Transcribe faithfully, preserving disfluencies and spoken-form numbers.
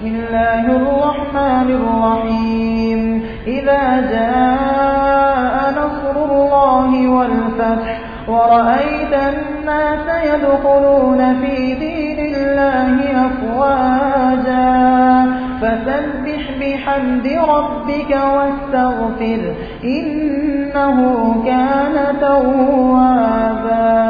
الله الرحمن الرحيم إذا جاء نصر الله والفتح ورأيت الناس يدخلون في دين الله أفواجا فسبح بحمد ربك واستغفر إنه كان توابا.